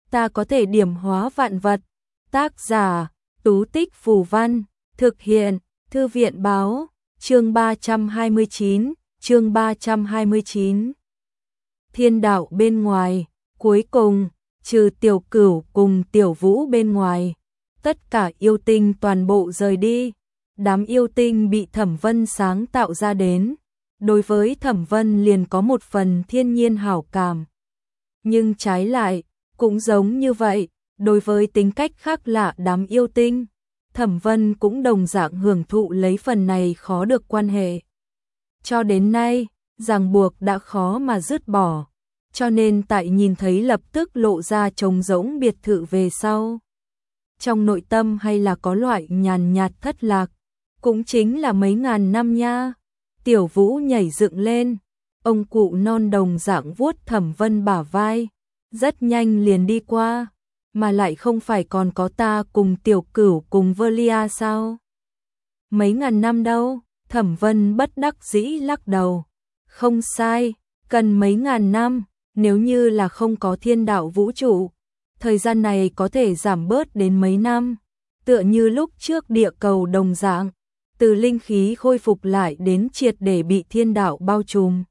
ta có thể điểm hóa vạn vật. Tác giả, Tú Tích Phù Văn, thực hiện, Thư viện Báo, chương 329, chương 329. Thiên đạo bên ngoài, cuối cùng, trừ Tiểu Cửu cùng Tiểu Vũ bên ngoài, tất cả yêu tinh toàn bộ rời đi. Đám yêu tinh bị Thẩm Vân sáng tạo ra đến, đối với Thẩm Vân liền có một phần thiên nhiên hảo cảm. Nhưng trái lại, cũng giống như vậy, đối với tính cách khác lạ đám yêu tinh, Thẩm Vân cũng đồng dạng hưởng thụ lấy phần này khó được quan hệ. Cho đến nay, ràng buộc đã khó mà dứt bỏ, cho nên tại nhìn thấy lập tức lộ ra trống rỗng biệt thự về sau, trong nội tâm hay là có loại nhàn nhạt thất lạc, cũng chính là mấy ngàn năm nha. Tiểu Vũ nhảy dựng lên, ông cụ non đồng dạng vuốt Thẩm Vân bả vai, rất nhanh liền đi qua, mà lại không phải còn có ta cùng Tiểu Cửu cùng Velia sao? Mấy ngàn năm đâu? Thẩm Vân bất đắc dĩ lắc đầu. Không sai, cần mấy ngàn năm, nếu như là không có thiên đạo vũ trụ, thời gian này có thể giảm bớt đến mấy năm, tựa như lúc trước địa cầu đồng dạng, từ linh khí khôi phục lại đến triệt để bị thiên đạo bao trùm.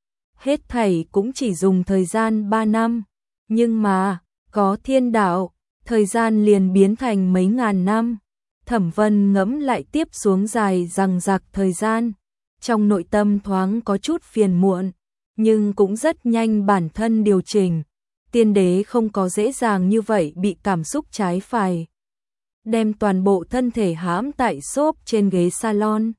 Hết thảy cũng chỉ dùng thời gian 3 năm, nhưng mà, có thiên đạo, thời gian liền biến thành mấy ngàn năm. Thẩm Vân ngẫm lại tiếp xuống dài dằng dặc thời gian, trong nội tâm thoáng có chút phiền muộn, nhưng cũng rất nhanh bản thân điều chỉnh. Tiên đế không có dễ dàng như vậy bị cảm xúc trái phải, đem toàn bộ thân thể hãm tại xốp trên ghế salon.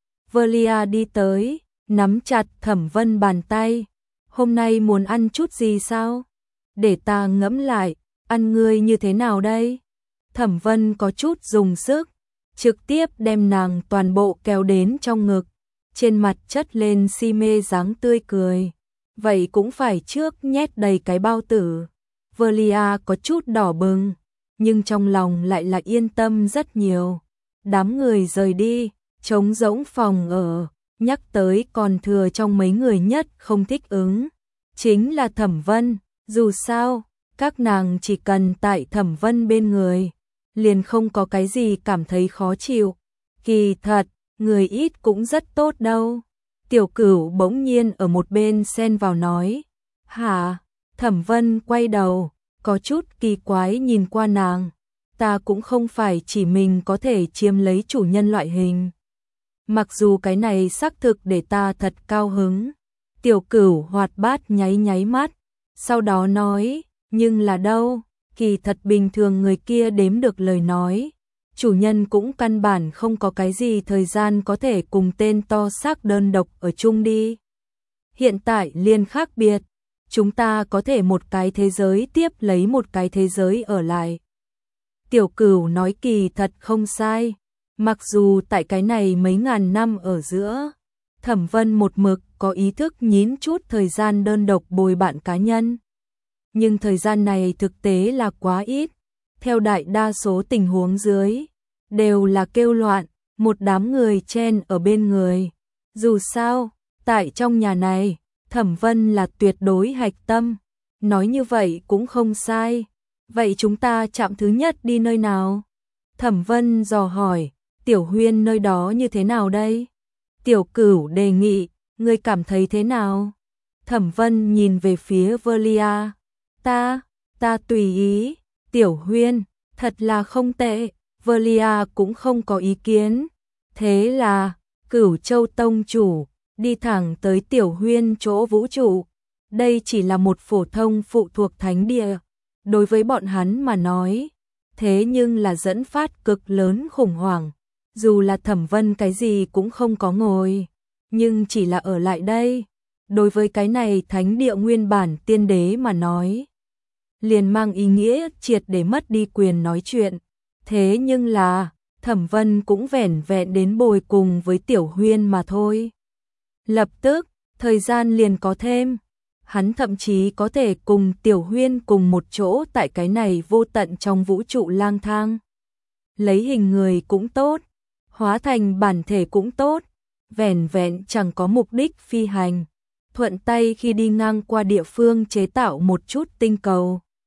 Velia đi tới, nắm chặt Thẩm Vân bàn tay. Hôm nay muốn ăn chút gì sao? Để ta ngẫm lại, ăn ngươi như thế nào đây? Thẩm Vân có chút dùng sức, trực tiếp đem nàng toàn bộ kéo đến trong ngực, trên mặt chất lên si mê dáng tươi cười. Vậy cũng phải trước nhét đầy cái bao tử. Velia có chút đỏ bừng, nhưng trong lòng lại là yên tâm rất nhiều. Đám người rời đi, trống rỗng phòng ở, nhắc tới còn thừa trong mấy người nhất không thích ứng, chính là Thẩm Vân. Dù sao, các nàng chỉ cần tại Thẩm Vân bên người, liền không có cái gì cảm thấy khó chịu. Kỳ thật, người ít cũng rất tốt đâu. Tiểu Cửu bỗng nhiên ở một bên xen vào nói. Hả? Thẩm Vân quay đầu, có chút kỳ quái nhìn qua nàng. Ta cũng không phải chỉ mình có thể chiếm lấy chủ nhân loại hình. Mặc dù cái này xác thực để ta thật cao hứng. Tiểu Cửu hoạt bát nháy nháy mắt, sau đó nói, nhưng là đâu, kỳ thật bình thường người kia đếm được lời nói. Chủ nhân cũng căn bản không có cái gì thời gian có thể cùng tên to xác đơn độc ở chung đi. Hiện tại liền khác biệt, chúng ta có thể một cái thế giới tiếp lấy một cái thế giới ở lại. Tiểu Cửu nói kỳ thật không sai, mặc dù tại cái này mấy ngàn năm ở giữa, Thẩm Vân một mực có ý thức nhín chút thời gian đơn độc bồi bạn cá nhân. Nhưng thời gian này thực tế là quá ít. Theo đại đa số tình huống dưới, đều là kêu loạn, một đám người chen ở bên người. Dù sao, tại trong nhà này, Thẩm Vân là tuyệt đối hạch tâm. Nói như vậy cũng không sai. Vậy chúng ta chạm thứ nhất đi nơi nào? Thẩm Vân dò hỏi, Tiểu Huyên nơi đó như thế nào đây? Tiểu Cửu đề nghị, ngươi cảm thấy thế nào? Thẩm Vân nhìn về phía Velia. Ta tùy ý. Tiểu Huyên, thật là không tệ. Velia cũng không có ý kiến. Thế là, Cửu Châu Tông chủ, đi thẳng tới Tiểu Huyên chỗ vũ trụ. Đây chỉ là một phổ thông phụ thuộc thánh địa. Đối với bọn hắn mà nói, thế nhưng là dẫn phát cực lớn khủng hoảng. Dù là Thẩm Vân cái gì cũng không có ngồi, nhưng chỉ là ở lại đây. Đối với cái này thánh địa nguyên bản tiên đế mà nói, liền mang ý nghĩa triệt để mất đi quyền nói chuyện. Thế nhưng là, Thẩm Vân cũng vẻn vẹn đến bồi cùng với Tiểu Huyên mà thôi. Lập tức, thời gian liền có thêm. Hắn thậm chí có thể cùng Tiểu Huyên cùng một chỗ tại cái này vô tận trong vũ trụ lang thang. Lấy hình người cũng tốt, hóa thành bản thể cũng tốt, vẻn vẹn chẳng có mục đích phi hành. Thuận tay khi đi ngang qua địa phương chế tạo một chút tinh cầu.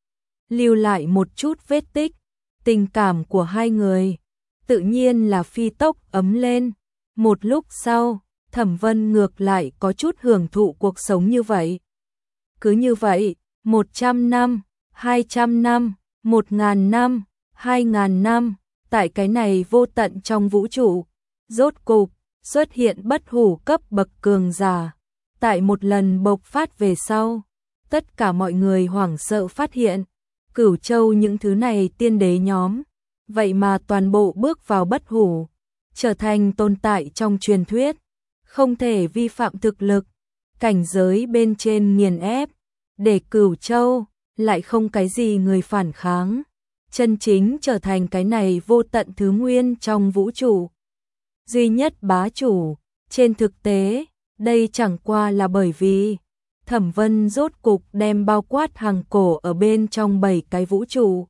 lưu lại một chút vết tích. Tình cảm của hai người tự nhiên là phi tốc ấm lên. Một lúc sau, Thẩm Vân ngược lại có chút hưởng thụ cuộc sống như vậy. Cứ như vậy, 100 năm, 200 năm, 1000 năm, 2000 năm, tại cái này vô tận trong vũ trụ, rốt cục xuất hiện bất hủ cấp bậc cường giả. Tại một lần bộc phát về sau, tất cả mọi người hoảng sợ phát hiện, Cửu Châu những thứ này tiên đế nhóm, vậy mà toàn bộ bước vào bất hủ, trở thành tồn tại trong truyền thuyết, không thể vi phạm thực lực, cảnh giới bên trên nghiền ép, để Cửu Châu lại không cái gì người phản kháng, chân chính trở thành cái này vô tận thứ nguyên trong vũ trụ. Duy nhất bá chủ, trên thực tế, đây chẳng qua là bởi vì Thẩm Vân rốt cục đem bao quát hàng cổ ở bên trong 7 cái vũ trụ.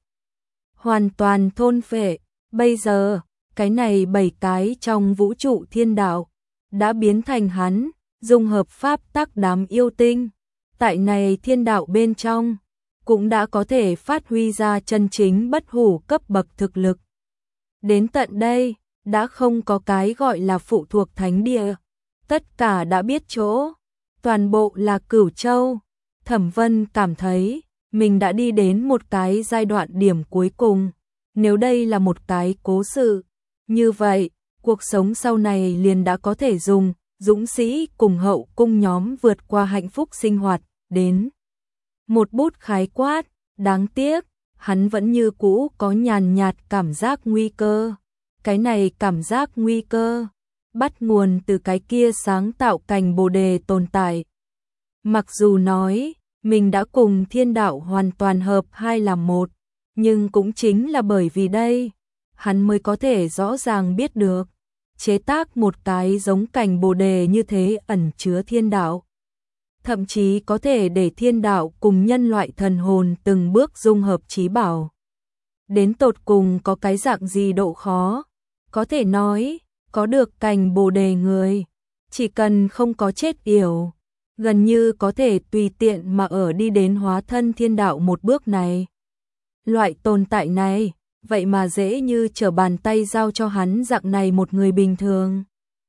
Hoàn toàn thôn phệ, bây giờ, cái này 7 cái trong vũ trụ thiên đạo, đã biến thành hắn, dung hợp pháp tắc đám yêu tinh. Tại này thiên đạo bên trong, cũng đã có thể phát huy ra chân chính bất hủ cấp bậc thực lực. Đến tận đây, đã không có cái gọi là phụ thuộc thánh địa. Tất cả đã biết chỗ, toàn bộ là Cửu Châu. Thẩm Vân cảm thấy, mình đã đi đến một cái giai đoạn điểm cuối cùng. Nếu đây là một cái cố sự, như vậy, cuộc sống sau này liền đã có thể dùng dũng sĩ cùng hậu cung nhóm vượt qua hạnh phúc sinh hoạt, đến một bút khái quát. Đáng tiếc, hắn vẫn như cũ có nhàn nhạt cảm giác nguy cơ. Cái này cảm giác nguy cơ bắt nguồn từ cái kia sáng tạo cành bồ đề tồn tại. Mặc dù nói mình đã cùng thiên đạo hoàn toàn hợp hai làm một, nhưng cũng chính là bởi vì đây, hắn mới có thể rõ ràng biết được, chế tác một cái giống cành bồ đề như thế ẩn chứa thiên đạo. Thậm chí có thể để thiên đạo cùng nhân loại thần hồn từng bước dung hợp chí bảo. Đến tột cùng có cái dạng gì độ khó, có thể nói, có được cành bồ đề người, chỉ cần không có chết yểu, gần như có thể tùy tiện mà ở đi đến hóa thân thiên đạo một bước này. Loại tồn tại này, vậy mà dễ như trở bàn tay giao cho hắn dạng này một người bình thường.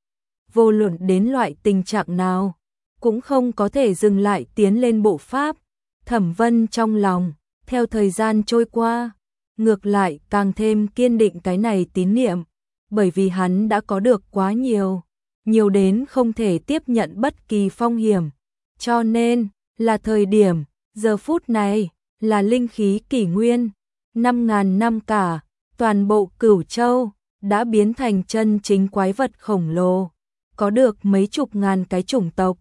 Vô luận đến loại tình trạng nào, cũng không có thể dừng lại tiến lên bộ pháp. Thẩm Vân trong lòng, theo thời gian trôi qua, ngược lại càng thêm kiên định cái này tín niệm, bởi vì hắn đã có được quá nhiều, nhiều đến không thể tiếp nhận bất kỳ phong hiểm. Cho nên, là thời điểm, giờ phút này, là linh khí kỷ nguyên, 5000 năm cả, toàn bộ Cửu Châu đã biến thành chân chính quái vật khổng lồ, có được mấy chục ngàn cái chủng tộc,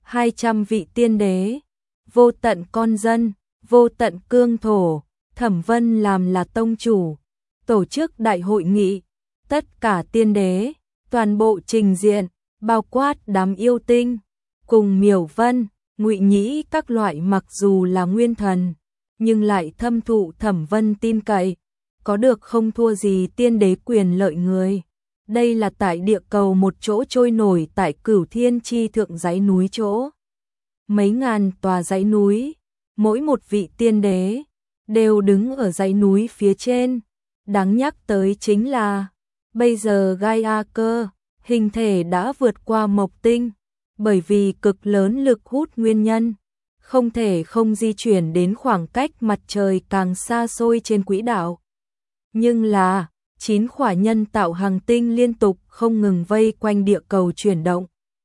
200 vị tiên đế, vô tận con dân, vô tận cương thổ. Thẩm Vân làm là tông chủ, tổ chức đại hội nghị, tất cả tiên đế, toàn bộ trình diện, bao quát đám yêu tinh, cùng Miểu Vân, Ngụy Nhĩ các loại mặc dù là nguyên thần, nhưng lại thâm thụ Thẩm Vân tin cậy, có được không thua gì tiên đế quyền lợi người. Đây là tại địa cầu một chỗ trôi nổi tại Cửu Thiên chi thượng dãy núi chỗ. Mấy ngàn tòa dãy núi, mỗi một vị tiên đế đều đứng ở dãy núi phía trên. Đáng nhắc tới chính là, bây giờ Gaia cơ, hình thể đã vượt qua Mộc Tinh, bởi vì cực lớn lực hút nguyên nhân, không thể không di chuyển đến khoảng cách mặt trời càng xa xôi trên quỹ đạo. Nhưng là, 9 khỏa nhân tạo hành tinh liên tục không ngừng vây quanh địa cầu chuyển động,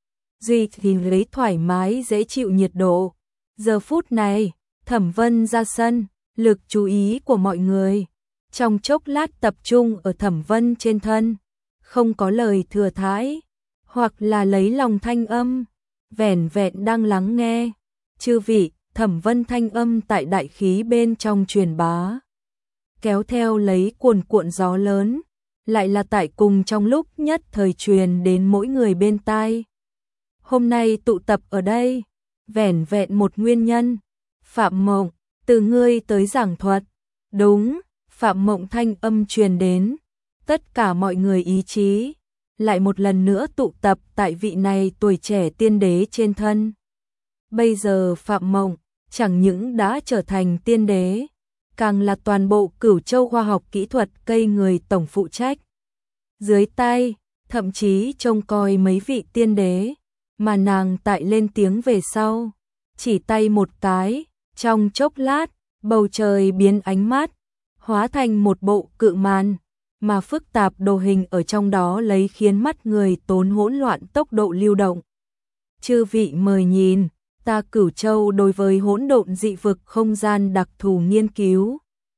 duy trì lấy thoải mái dễ chịu nhiệt độ. Giờ phút này, Thẩm Vân ra sân, lực chú ý của mọi người trong chốc lát tập trung ở Thẩm Vân trên thân, không có lời thừa thãi, hoặc là lấy lòng thanh âm, vẻn vẹn đang lắng nghe. Chư vị, Thẩm Vân thanh âm tại đại khí bên trong truyền bá, kéo theo lấy cuồn cuộn gió lớn, lại là tại cùng trong lúc nhất thời truyền đến mỗi người bên tai. Hôm nay tụ tập ở đây, vẻn vẹn một nguyên nhân. Phạm Mộng, từ ngươi tới giảng thuật. Đúng, Phạm Mộng thanh âm truyền đến, tất cả mọi người ý chí lại một lần nữa tụ tập tại vị này tuổi trẻ tiên đế trên thân. Bây giờ Phạm Mộng chẳng những đã trở thành tiên đế, càng là toàn bộ Cửu Châu khoa học kỹ thuật cây người tổng phụ trách. Dưới tay, thậm chí trông coi mấy vị tiên đế, mà nàng tại lên tiếng về sau, chỉ tay một cái, trong chốc lát, bầu trời biến ánh mát, hóa thành một bộ cự màn, mà phức tạp đồ hình ở trong đó lấy khiến mắt người tốn hỗn loạn tốc độ lưu động. Chư vị mời nhìn, ta Cửu Châu đối với hỗn độn dị vực không gian đặc thù nghiên cứu.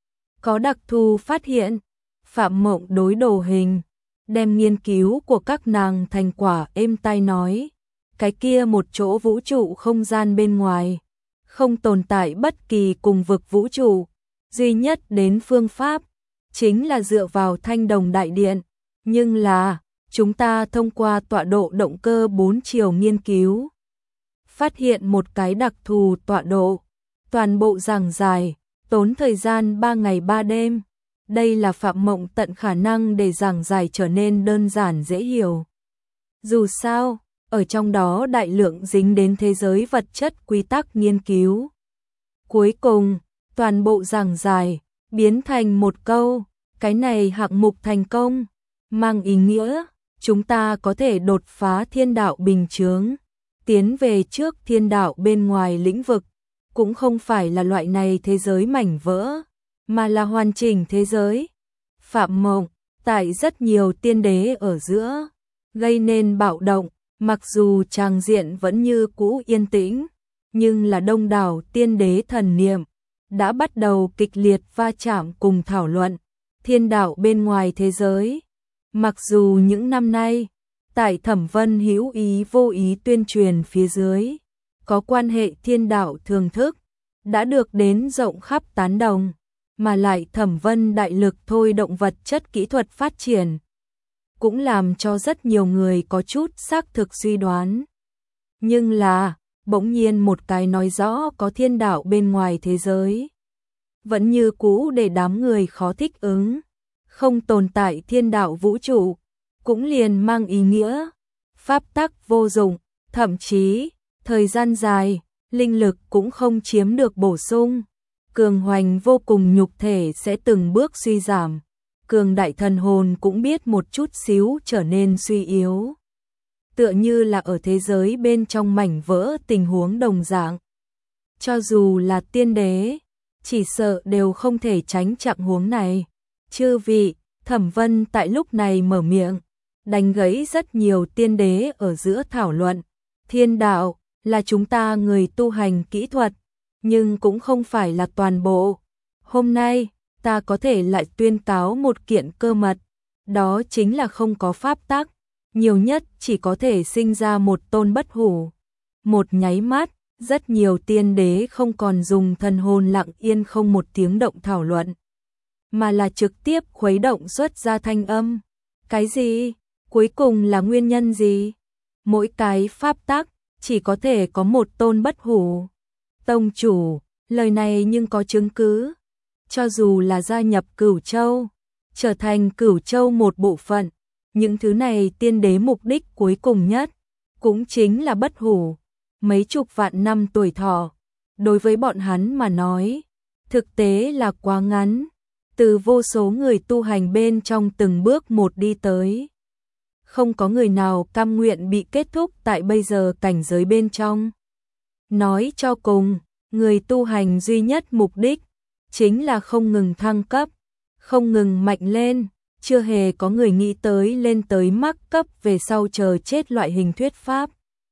Có đặc thù phát hiện, Phạm Mộng đối đồ hình, đem nghiên cứu của các nàng thành quả êm tai nói, cái kia một chỗ vũ trụ không gian bên ngoài, không tồn tại bất kỳ cùng vực vũ trụ, duy nhất đến phương pháp, chính là dựa vào Thanh Đồng Đại Điện, nhưng là, chúng ta thông qua tọa độ động cơ 4 chiều nghiên cứu, phát hiện một cái đặc thù tọa độ, toàn bộ giảng giải, tốn thời gian 3 ngày 3 đêm. Đây là Phạm Mộng tận khả năng để giảng giải trở nên đơn giản dễ hiểu. Dù sao, ở trong đó đại lượng dính đến thế giới vật chất quy tắc nghiên cứu. Cuối cùng, toàn bộ giảng giải biến thành một câu, cái này hạng mục thành công, mang ý nghĩa chúng ta có thể đột phá thiên đạo bình chướng, tiến về trước thiên đạo bên ngoài lĩnh vực, cũng không phải là loại này thế giới mảnh vỡ, mà là hoàn chỉnh thế giới. Phạm Mộng, tại rất nhiều tiên đế ở giữa, gây nên bạo động, mặc dù tràng diện vẫn như cũ yên tĩnh, nhưng là đông đảo tiên đế thần niệm, đã bắt đầu kịch liệt va chạm cùng thảo luận, thiên đạo bên ngoài thế giới. Mặc dù những năm nay, tại Thẩm Vân hữu ý vô ý tuyên truyền phía dưới, có quan hệ thiên đạo thường thức, đã được đến rộng khắp tán đồng, mà lại Thẩm Vân đại lực thôi động vật chất kỹ thuật phát triển, cũng làm cho rất nhiều người có chút xác thực suy đoán. Nhưng là, bỗng nhiên một cái nói rõ có thiên đạo bên ngoài thế giới, vẫn như cũ để đám người khó thích ứng, không tồn tại thiên đạo vũ trụ, cũng liền mang ý nghĩa pháp tắc vô dụng, thậm chí thời gian dài, linh lực cũng không chiếm được bổ sung, cường hoành vô cùng nhục thể sẽ từng bước suy giảm, cường đại thần hồn cũng biết một chút xíu trở nên suy yếu. Tựa như là ở thế giới bên trong mảnh vỡ tình huống đồng dạng. Cho dù là tiên đế, chỉ sợ đều không thể tránh trạng huống này. Chư vị, Thẩm Vân tại lúc này mở miệng, đánh gãy rất nhiều tiên đế ở giữa thảo luận. Thiên đạo là chúng ta người tu hành kỹ thuật, nhưng cũng không phải là toàn bộ. Hôm nay, ta có thể lại tuyên cáo một kiện cơ mật, đó chính là không có pháp tắc, nhiều nhất chỉ có thể sinh ra một tôn bất hủ. Một nháy mắt, rất nhiều tiên đế không còn dùng thần hồn lặng yên không một tiếng động thảo luận, mà là trực tiếp khuấy động xuất ra thanh âm. Cái gì? Cuối cùng là nguyên nhân gì? Mỗi cái pháp tắc chỉ có thể có một tôn bất hủ. Tông chủ, lời này nhưng có chứng cứ. Cho dù là gia nhập Cửu Châu, trở thành Cửu Châu một bộ phận, những thứ này tiên đế mục đích cuối cùng nhất, cũng chính là bất hủ. Mấy chục vạn năm tuổi thọ, đối với bọn hắn mà nói, thực tế là quá ngắn, từ vô số người tu hành bên trong từng bước một đi tới. Không có người nào cam nguyện bị kết thúc tại bây giờ cảnh giới bên trong. Nói cho cùng, người tu hành duy nhất mục đích, chính là không ngừng thăng cấp, không ngừng mạnh lên, chưa hề có người nghĩ tới lên tới mắc cấp về sau chờ chết loại hình thuyết pháp.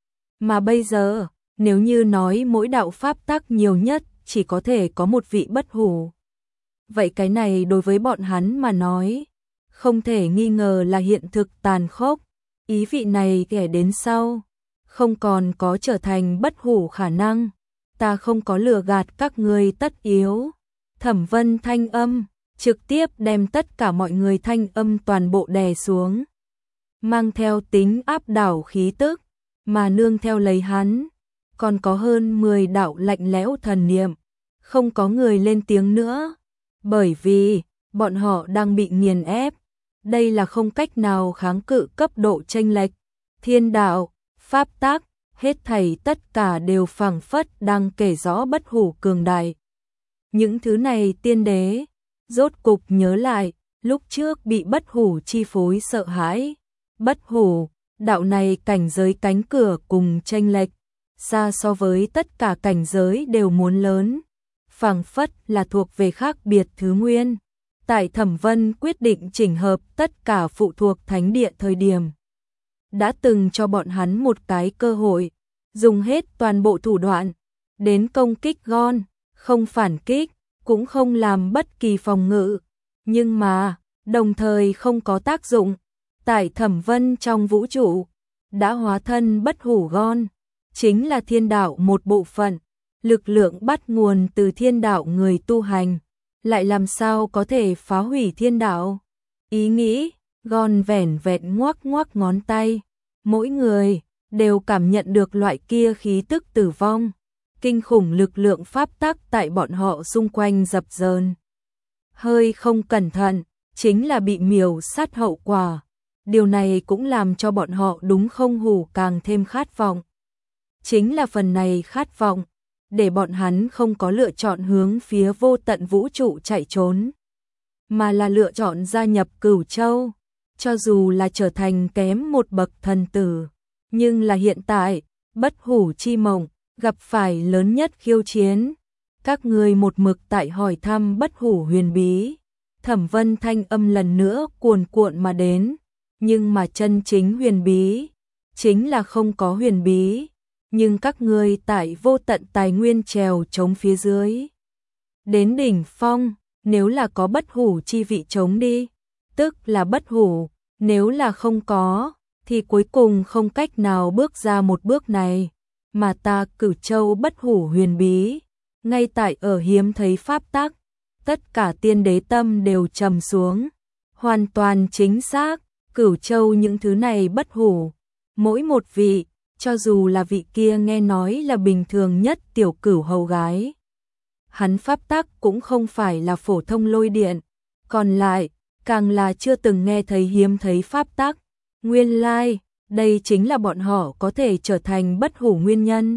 Mà bây giờ, nếu như nói mỗi đạo pháp tắc nhiều nhất chỉ có thể có một vị bất hủ, vậy cái này đối với bọn hắn mà nói, không thể nghi ngờ là hiện thực tàn khốc. Ý vị này kể đến sau, không còn có trở thành bất hủ khả năng. Ta không có lừa gạt các ngươi tất yếu. Thẩm Vân thanh âm, trực tiếp đem tất cả mọi người thanh âm toàn bộ đè xuống. Mang theo tính áp đảo khí tức, mà nương theo lấy hắn, còn có hơn 10 đạo lạnh lẽo thần niệm. Không có người lên tiếng nữa, bởi vì bọn họ đang bị nghiền ép. Đây là không cách nào kháng cự cấp độ chênh lệch. Thiên đạo, pháp tắc, hết thảy tất cả đều phảng phất đang kể rõ bất hủ cường đại. Những thứ này tiên đế rốt cục nhớ lại, lúc trước bị bất hủ chi phối sợ hãi. Bất hủ, đạo này cảnh giới cánh cửa cùng chênh lệch, xa so với tất cả cảnh giới đều muốn lớn, phảng phất là thuộc về khác biệt thứ nguyên. Tại Thẩm Vân quyết định chỉnh hợp tất cả phụ thuộc thánh địa thời điểm, đã từng cho bọn hắn một cái cơ hội, dùng hết toàn bộ thủ đoạn, đến công kích Gon, không phản kích, cũng không làm bất kỳ phòng ngự, nhưng mà, đồng thời không có tác dụng. Tại Thẩm Vân trong vũ trụ, đã hóa thân bất hủ Gon, chính là thiên đạo một bộ phận, lực lượng bắt nguồn từ thiên đạo người tu hành, lại làm sao có thể phá hủy thiên đạo. Ý nghĩ, Gon vẻn vẹn ngoắc ngoắc ngón tay, mỗi người đều cảm nhận được loại kia khí tức tử vong, kinh khủng lực lượng pháp tắc tại bọn họ xung quanh dập dờn. Hơi không cẩn thận, chính là bị miểu sát hậu quả. Điều này cũng làm cho bọn họ đúng không hủ càng thêm khát vọng. Chính là phần này khát vọng, để bọn hắn không có lựa chọn hướng phía vô tận vũ trụ chạy trốn, mà là lựa chọn gia nhập Cửu Châu, cho dù là trở thành kém một bậc thần tử. Nhưng là hiện tại, bất hủ chi mộng, gặp phải lớn nhất khiêu chiến. Các người một mực tại hỏi thăm bất hủ huyền bí. Thẩm Vân thanh âm lần nữa cuồn cuộn mà đến. Nhưng mà chân chính huyền bí, chính là không có huyền bí. Nhưng các ngươi tại vô tận tài nguyên trèo chống phía dưới, đến đỉnh phong, nếu là có bất hủ chi vị chống đi, tức là bất hủ, nếu là không có, thì cuối cùng không cách nào bước ra một bước này. Mà ta Cửu Châu bất hủ huyền bí, ngay tại ở hiếm thấy pháp tắc, tất cả tiên đế tâm đều trầm xuống. Hoàn toàn chính xác, Cửu Châu những thứ này bất hủ, mỗi một vị, cho dù là vị kia nghe nói là bình thường nhất tiểu cửu hầu gái, hắn pháp tắc cũng không phải là phổ thông lôi điện, còn lại, càng là chưa từng nghe thấy hiếm thấy pháp tắc. Nguyên lai, đây chính là bọn họ có thể trở thành bất hủ nguyên nhân.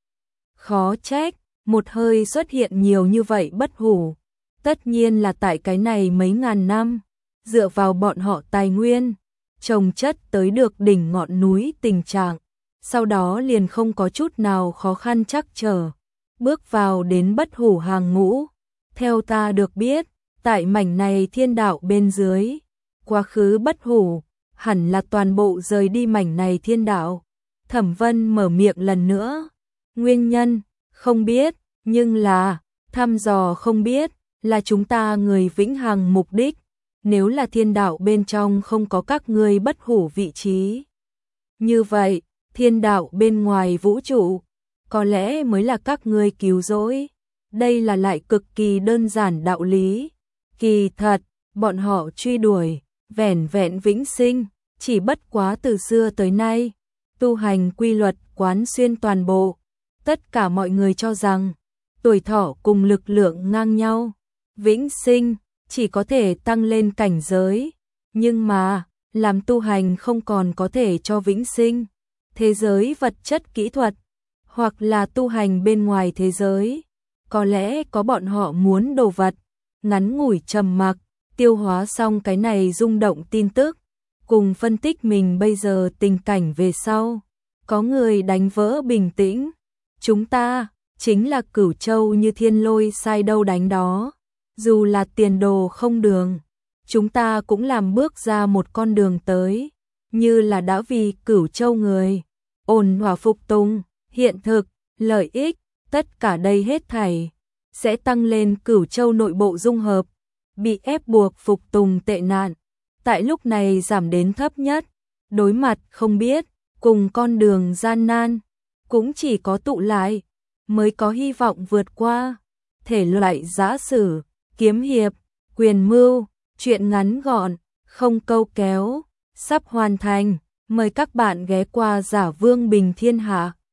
Khó trách, một hơi xuất hiện nhiều như vậy bất hủ, tất nhiên là tại cái này mấy ngàn năm, dựa vào bọn họ tài nguyên, trồng chất tới được đỉnh ngọn núi tình trạng, sau đó liền không có chút nào khó khăn trắc trở, bước vào đến bất hủ hàng ngũ. Theo ta được biết, tại mảnh này thiên đạo bên dưới, quá khứ bất hủ, hẳn là toàn bộ rời đi mảnh này thiên đạo. Thẩm Vân mở miệng lần nữa, nguyên nhân, không biết, nhưng là, thăm dò không biết, là chúng ta người vĩnh hằng mục đích, nếu là thiên đạo bên trong không có các ngươi bất hủ vị trí. Như vậy, thiên đạo bên ngoài vũ trụ, có lẽ mới là các ngươi cứu rỗi. Đây là lại cực kỳ đơn giản đạo lý. Kỳ thật, bọn họ truy đuổi, vẻn vẹn vĩnh sinh, chỉ bất quá từ xưa tới nay, tu hành quy luật quán xuyên toàn bộ. Tất cả mọi người cho rằng, tuổi thọ cùng lực lượng ngang nhau, vĩnh sinh, chỉ có thể tăng lên cảnh giới. Nhưng mà, làm tu hành không còn có thể cho vĩnh sinh. Thế giới vật chất kỹ thuật, hoặc là tu hành bên ngoài thế giới, có lẽ có bọn họ muốn đồ vật, ngắn ngủi trầm mặc, tiêu hóa xong cái này rung động tin tức, cùng phân tích mình bây giờ tình cảnh về sau. Có người đánh vỡ bình tĩnh, chúng ta, chính là Cửu Châu như thiên lôi sai đâu đánh đó, dù là tiền đồ không đường, chúng ta cũng làm bước ra một con đường tới, như là đã vì Cửu Châu người, ổn hòa phục tùng, hiện thực, lợi ích, tất cả đây hết thảy, sẽ tăng lên Cửu Châu nội bộ dung hợp, bị ép buộc phục tùng tệ nạn, tại lúc này giảm đến thấp nhất, đối mặt không biết, cùng con đường gian nan, cũng chỉ có tụ lại, mới có hy vọng vượt qua. Thể loại giã sử, kiếm hiệp, quyền mưu, truyện ngắn gọn, không câu kéo, sắp hoàn thành, mời các bạn ghé qua Giả Vương Bình Thiên Hạ.